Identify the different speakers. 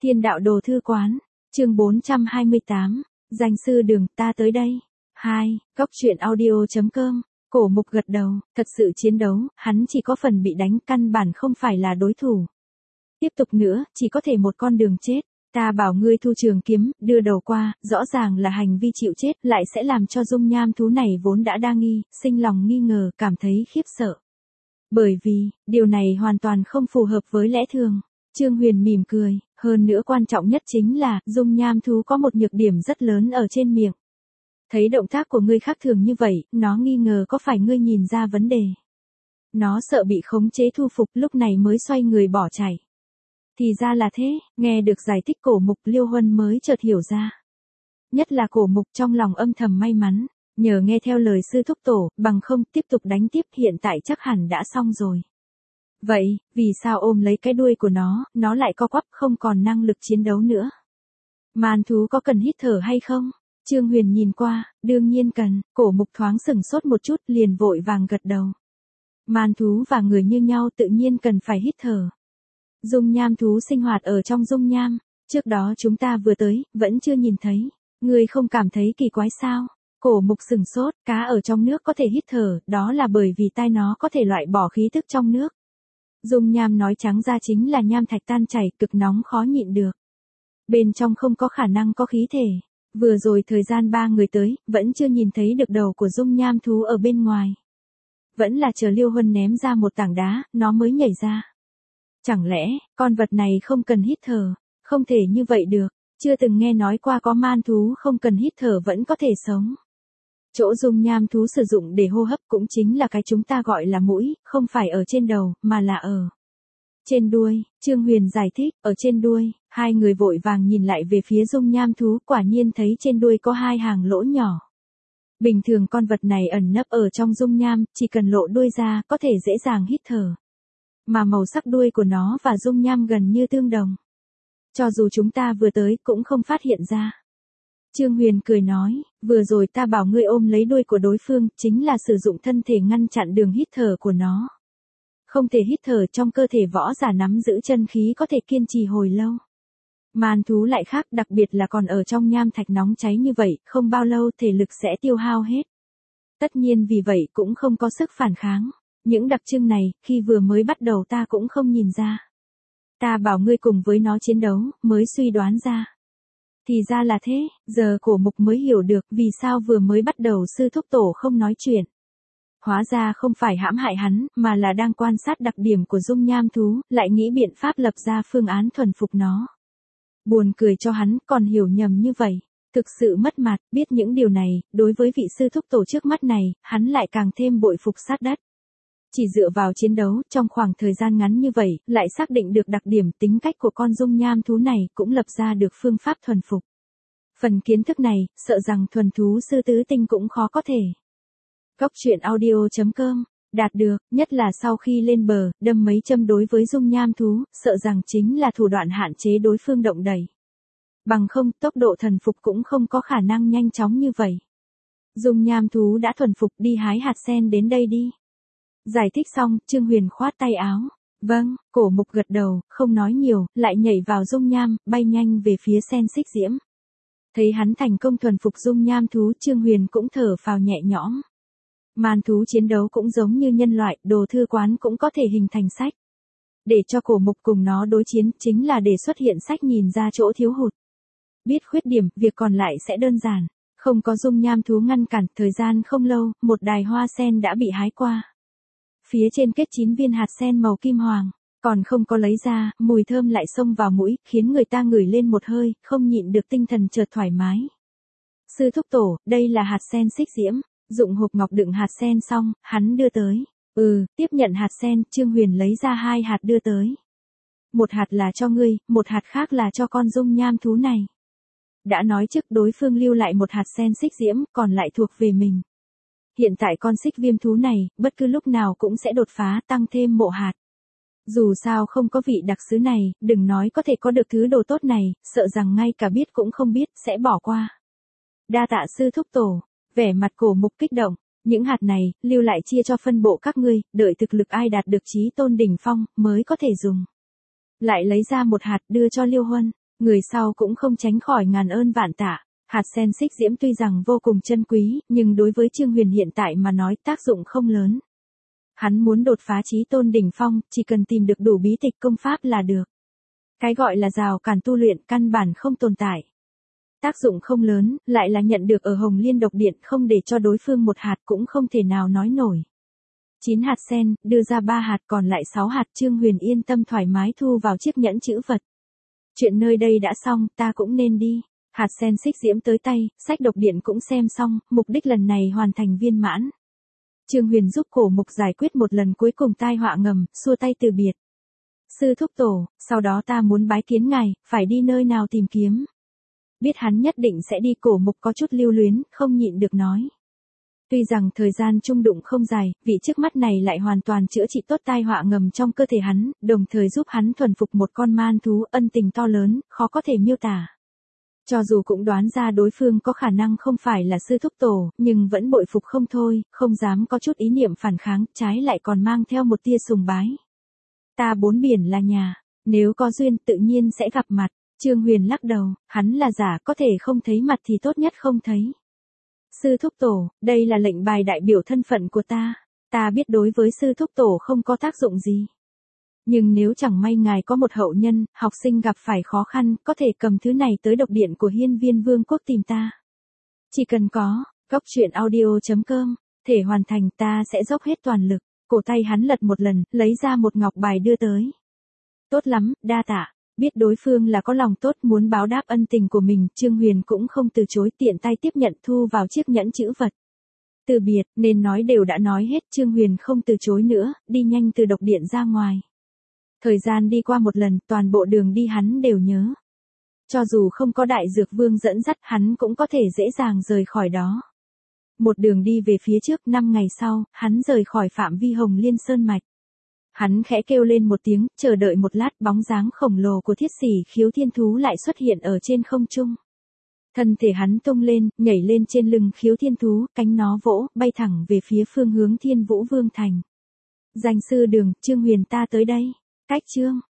Speaker 1: Thiên đạo đồ thư quán, chương 428, danh sư đường ta tới đây. 2. Góc truyện audio.com, Cổ Mục gật đầu, thật sự chiến đấu, hắn chỉ có phần bị đánh căn bản không phải là đối thủ. Tiếp tục nữa, chỉ có thể một con đường chết. Ta bảo ngươi thu trường kiếm, đưa đầu qua, rõ ràng là hành vi chịu chết, lại sẽ làm cho dung nham thú này vốn đã đa nghi, sinh lòng nghi ngờ, cảm thấy khiếp sợ. Bởi vì, điều này hoàn toàn không phù hợp với lẽ thường. Trương Huyền mỉm cười, hơn nữa quan trọng nhất chính là, dung nham thú có một nhược điểm rất lớn ở trên miệng. Thấy động tác của ngươi khác thường như vậy, nó nghi ngờ có phải ngươi nhìn ra vấn đề. Nó sợ bị khống chế thu phục, lúc này mới xoay người bỏ chạy. Thì ra là thế, nghe được giải thích Cổ Mục, Liêu Huân mới chợt hiểu ra. Nhất là Cổ Mục trong lòng âm thầm may mắn, nhờ nghe theo lời sư thúc tổ, bằng không tiếp tục đánh tiếp hiện tại chắc hẳn đã xong rồi. Vậy, vì sao ôm lấy cái đuôi của nó lại co quắp không còn năng lực chiến đấu nữa? Man thú có cần hít thở hay không? Trương Huyền nhìn qua, đương nhiên cần. Cổ Mục thoáng sửng sốt một chút, liền vội vàng gật đầu. Man thú và người như nhau tự nhiên cần phải hít thở. Dung nham thú sinh hoạt ở trong dung nham, trước đó chúng ta vừa tới, vẫn chưa nhìn thấy. Ngươi không cảm thấy kỳ quái sao? Cổ Mục sửng sốt, cá ở trong nước có thể hít thở, đó là bởi vì tai nó có thể loại bỏ khí tức trong nước. Dung nham nói trắng ra chính là nham thạch tan chảy, cực nóng khó nhịn được. Bên trong không có khả năng có khí thể. Vừa rồi thời gian 3 người tới, vẫn chưa nhìn thấy được đầu của dung nham thú ở bên ngoài. Vẫn là chờ Liêu Huân ném ra một tảng đá, nó mới nhảy ra. Chẳng lẽ, con vật này không cần hít thở? Không thể như vậy được, chưa từng nghe nói qua có man thú không cần hít thở vẫn có thể sống. Chỗ dung nham thú sử dụng để hô hấp cũng chính là cái chúng ta gọi là mũi, không phải ở trên đầu, mà là ở trên đuôi. Trương Huyền giải thích, ở trên đuôi. Hai người vội vàng nhìn lại về phía dung nham thú, quả nhiên thấy trên đuôi có 2 hàng lỗ nhỏ. Bình thường con vật này ẩn nấp ở trong dung nham, chỉ cần lộ đuôi ra, có thể dễ dàng hít thở. Mà màu sắc đuôi của nó và dung nham gần như tương đồng. Cho dù chúng ta vừa tới cũng không phát hiện ra. Trương Huyền cười nói, vừa rồi ta bảo ngươi ôm lấy đuôi của đối phương, chính là sử dụng thân thể ngăn chặn đường hít thở của nó. Không thể hít thở, trong cơ thể võ giả nắm giữ chân khí có thể kiên trì hồi lâu. Man thú lại khác, đặc biệt là còn ở trong nham thạch nóng cháy như vậy, không bao lâu thể lực sẽ tiêu hao hết. Tất nhiên vì vậy cũng không có sức phản kháng. Những đặc trưng này, khi vừa mới bắt đầu ta cũng không nhìn ra. Ta bảo ngươi cùng với nó chiến đấu, mới suy đoán ra. Thì ra là thế, giờ Cổ Mục mới hiểu được vì sao vừa mới bắt đầu sư thúc tổ không nói chuyện. Hóa ra không phải hãm hại hắn, mà là đang quan sát đặc điểm của dung nham thú, lại nghĩ biện pháp lập ra phương án thuần phục nó. Buồn cười cho hắn, còn hiểu nhầm như vậy. Thực sự mất mặt, biết những điều này, đối với vị sư thúc tổ trước mắt này, hắn lại càng thêm bội phục sát đất. Chỉ dựa vào chiến đấu, trong khoảng thời gian ngắn như vậy, lại xác định được đặc điểm tính cách của con dung nham thú này, cũng lập ra được phương pháp thuần phục. Phần kiến thức này, sợ rằng thuần thú sư tứ tinh cũng khó có thể. Góc truyện audio.com, đạt được, nhất là sau khi lên bờ, đâm mấy châm đối với dung nham thú, sợ rằng chính là thủ đoạn hạn chế đối phương động đẩy. Bằng không, tốc độ thuần phục cũng không có khả năng nhanh chóng như vậy. Dung nham thú đã thuần phục, đi hái hạt sen đến đây đi. Giải thích xong, Trương Huyền khoát tay áo. Vâng, Cổ Mục gật đầu, không nói nhiều, lại nhảy vào dung nham, bay nhanh về phía sen xích diễm. Thấy hắn thành công thuần phục dung nham thú, Trương Huyền cũng thở phào nhẹ nhõm. Man thú chiến đấu cũng giống như nhân loại, đồ thư quán cũng có thể hình thành sách. Để cho Cổ Mục cùng nó đối chiến, chính là để xuất hiện sách nhìn ra chỗ thiếu hụt. Biết khuyết điểm, việc còn lại sẽ đơn giản. Không có dung nham thú ngăn cản, thời gian không lâu, một đài hoa sen đã bị hái qua. Phía trên kết 9 viên hạt sen màu kim hoàng, còn không có lấy ra, mùi thơm lại xông vào mũi, khiến người ta ngửi lên một hơi, không nhịn được tinh thần chợt thoải mái. Sư thúc tổ, đây là hạt sen xích diễm. Dụng hộp ngọc đựng hạt sen xong, hắn đưa tới. Tiếp nhận hạt sen, Trương Huyền lấy ra 2 hạt đưa tới. Một hạt là cho ngươi, một hạt khác là cho con dung nham thú này. Đã nói trước đối phương lưu lại một hạt sen xích diễm, còn lại thuộc về mình. Hiện tại con xích viêm thú này, bất cứ lúc nào cũng sẽ đột phá, tăng thêm mộ hạt. Dù sao không có vị đặc sứ này, đừng nói có thể có được thứ đồ tốt này, sợ rằng ngay cả biết cũng không biết, sẽ bỏ qua. Đa tạ sư thúc tổ. Vẻ mặt Cổ Mục kích động, những hạt này, lưu lại chia cho phân bộ các ngươi, đợi thực lực ai đạt được chí tôn đỉnh phong, mới có thể dùng. Lại lấy ra một hạt đưa cho Liêu Huân, Người sau cũng không tránh khỏi ngàn ơn vạn tạ. Hạt sen xích diễm tuy rằng vô cùng chân quý, nhưng đối với Trương Huyền hiện tại mà nói tác dụng không lớn. Hắn muốn đột phá chí tôn đỉnh phong, chỉ cần tìm được đủ bí tịch công pháp là được. Cái gọi là rào cản tu luyện căn bản không tồn tại. Tác dụng không lớn, lại là nhận được ở Hồng Liên độc điện không để cho đối phương một hạt cũng không thể nào nói nổi. 9 hạt sen, đưa ra 3 hạt còn lại 6 hạt Trương Huyền yên tâm thoải mái thu vào chiếc nhẫn chữ vật. Chuyện nơi đây đã xong, ta cũng nên đi. Hạt sen xích diễm tới tay, sách độc điện cũng xem xong, mục đích lần này hoàn thành viên mãn. Trương Huyền giúp Cổ Mục giải quyết một lần cuối cùng tai họa ngầm, xua tay từ biệt. Sư thúc tổ, sau đó ta muốn bái kiến ngài, phải đi nơi nào tìm kiếm. Biết hắn nhất định sẽ đi, Cổ Mục có chút lưu luyến, không nhịn được nói. Tuy rằng thời gian chung đụng không dài, vị trước mắt này lại hoàn toàn chữa trị tốt tai họa ngầm trong cơ thể hắn, đồng thời giúp hắn thuần phục một con man thú, ân tình to lớn, khó có thể miêu tả. Cho dù cũng đoán ra đối phương có khả năng không phải là sư thúc tổ, nhưng vẫn bội phục không thôi, không dám có chút ý niệm phản kháng, trái lại còn mang theo một tia sùng bái. Ta bốn biển là nhà, nếu có duyên tự nhiên sẽ gặp mặt. Trương Huyền lắc đầu, hắn là giả, có thể không thấy mặt thì tốt nhất không thấy. Sư thúc tổ, đây là lệnh bài đại biểu thân phận của ta. Ta biết đối với sư thúc tổ không có tác dụng gì. Nhưng nếu chẳng may ngài có một hậu nhân, học sinh gặp phải khó khăn, có thể cầm thứ này tới độc điện của Hiên Viên Vương quốc tìm ta. Chỉ cần có, góc truyện audio.com, thể hoàn thành ta sẽ dốc hết toàn lực. Cổ tay hắn lật một lần, lấy ra một ngọc bài đưa tới. Tốt lắm, đa tạ. Biết đối phương là có lòng tốt muốn báo đáp ân tình của mình, Trương Huyền cũng không từ chối, tiện tay tiếp nhận thu vào chiếc nhẫn chữ vật. Từ biệt, nên nói đều đã nói hết, Trương Huyền không từ chối nữa, đi nhanh từ độc điện ra ngoài. Thời gian đi qua một lần, toàn bộ đường đi hắn đều nhớ. Cho dù không có đại dược vương dẫn dắt, hắn cũng có thể dễ dàng rời khỏi đó. Một đường đi về phía trước, 5 ngày sau, hắn rời khỏi phạm vi Hồng Liên Sơn Mạch. Hắn khẽ kêu lên một tiếng, chờ đợi một lát, bóng dáng khổng lồ của Thiết Sỉ Khiếu Thiên Thú lại xuất hiện ở trên không trung. Thân thể hắn tung lên, nhảy lên trên lưng Khiếu Thiên Thú, cánh nó vỗ, bay thẳng về phía phương hướng Thiên Vũ Vương Thành. Danh sư đường, Trương Huyền ta tới đây. Cách chương